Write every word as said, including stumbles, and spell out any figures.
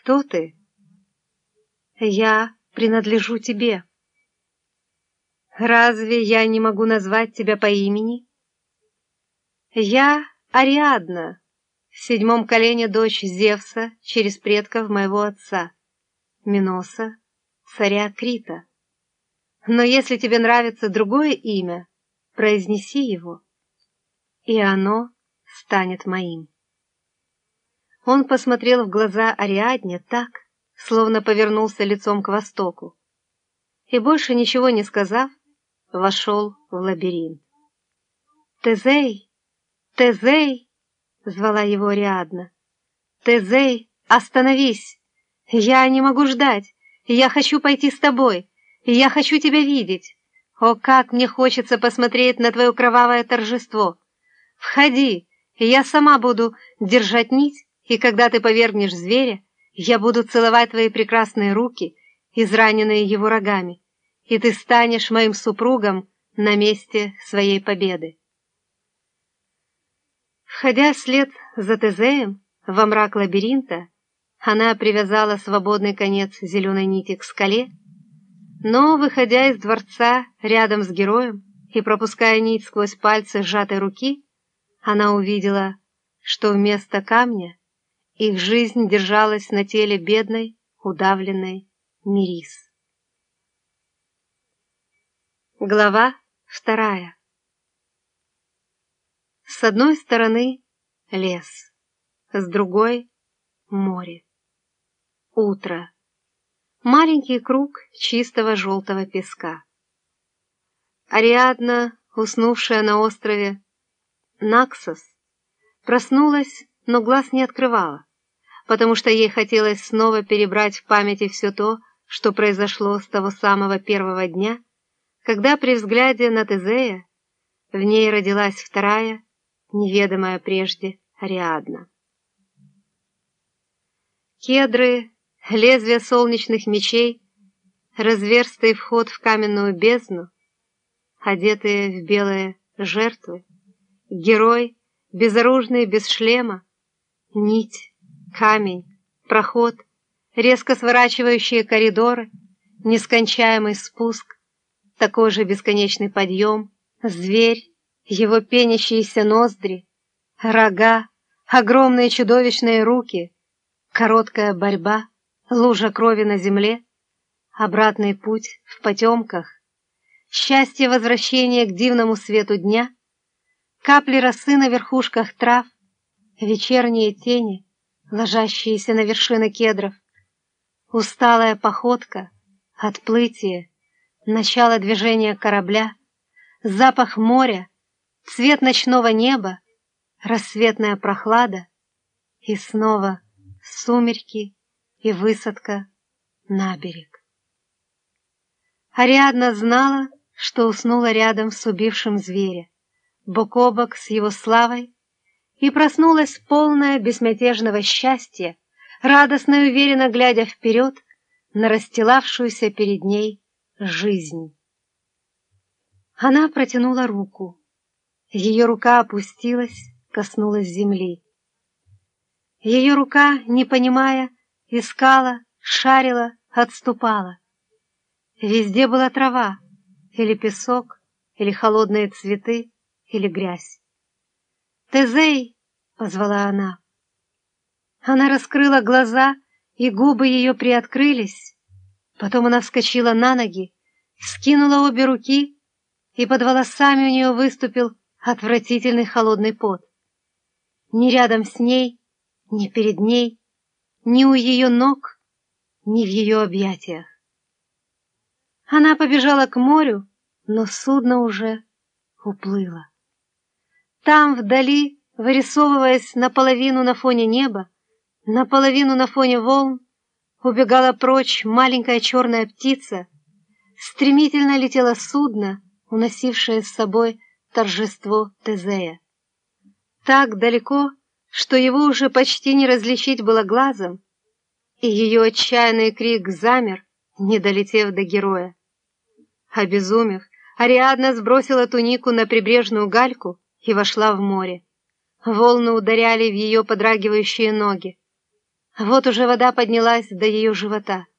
Кто ты? Я принадлежу тебе. Разве я не могу назвать тебя по имени? Я Ариадна, в седьмом колене дочь Зевса через предков моего отца, Миноса, царя Крита. Но если тебе нравится другое имя, произнеси его, и оно станет моим. Он посмотрел в глаза Ариадне так, словно повернулся лицом к востоку, и, больше ничего не сказав, вошел в лабиринт. «Тезей! Тезей!» — звала его Ариадна. «Тезей, остановись! Я не могу ждать! Я хочу пойти с тобой! Я хочу тебя видеть! О, как мне хочется посмотреть на твое кровавое торжество! Входи, и я сама буду держать нить, и когда ты повергнешь зверя, я буду целовать твои прекрасные руки, израненные его рогами, и ты станешь моим супругом на месте своей победы». Входя вслед за Тезеем во мрак лабиринта, она привязала свободный конец зеленой нити к скале, но, выходя из дворца рядом с героем и пропуская нить сквозь пальцы сжатой руки, она увидела, что вместо камня их жизнь держалась на теле бедной, удавленной Мирис. Глава вторая. С одной стороны лес, с другой — море. Утро. Маленький круг чистого желтого песка. Ариадна, уснувшая на острове Наксос, проснулась, но глаз не открывала, потому что ей хотелось снова перебрать в памяти все то, что произошло с того самого первого дня, когда при взгляде на Тезея в ней родилась вторая, неведомая прежде Ариадна. Кедры, лезвия солнечных мечей, разверстый вход в каменную бездну, одетые в белые жертвы, герой, безоружный, без шлема, нить, камень, проход, резко сворачивающие коридоры, нескончаемый спуск, такой же бесконечный подъем, зверь, его пенящиеся ноздри, рога, огромные чудовищные руки, короткая борьба, лужа крови на земле, обратный путь в потемках, счастье возвращения к дивному свету дня, капли росы на верхушках трав, вечерние тени, ложащиеся на вершины кедров, усталая походка, отплытие, начало движения корабля, запах моря, цвет ночного неба, рассветная прохлада и снова сумерки и высадка на берег. Ариадна знала, что уснула рядом с убившим зверя, бок о бок с его славой, и проснулась полная безмятежного счастья, радостно и уверенно глядя вперед на расстилавшуюся перед ней жизнь. Она протянула руку. Ее рука опустилась, коснулась земли. Ее рука, не понимая, искала, шарила, отступала. Везде была трава, или песок, или холодные цветы, или грязь. «Тезей!» — позвала она. Она раскрыла глаза, и губы ее приоткрылись. Потом она вскочила на ноги, вскинула обе руки, и под волосами у нее выступил отвратительный холодный пот. Ни рядом с ней, ни перед ней, ни у ее ног, ни в ее объятиях. Она побежала к морю, но судно уже уплыло. Там, вдали, вырисовываясь наполовину на фоне неба, наполовину на фоне волн, убегала прочь маленькая черная птица, стремительно летело судно, уносившее с собой торжество Тезея. Так далеко, что его уже почти не различить было глазом, и ее отчаянный крик замер, не долетев до героя. Обезумев, Ариадна сбросила тунику на прибрежную гальку и вошла в море. Волны ударяли в ее подрагивающие ноги. Вот уже вода поднялась до ее живота.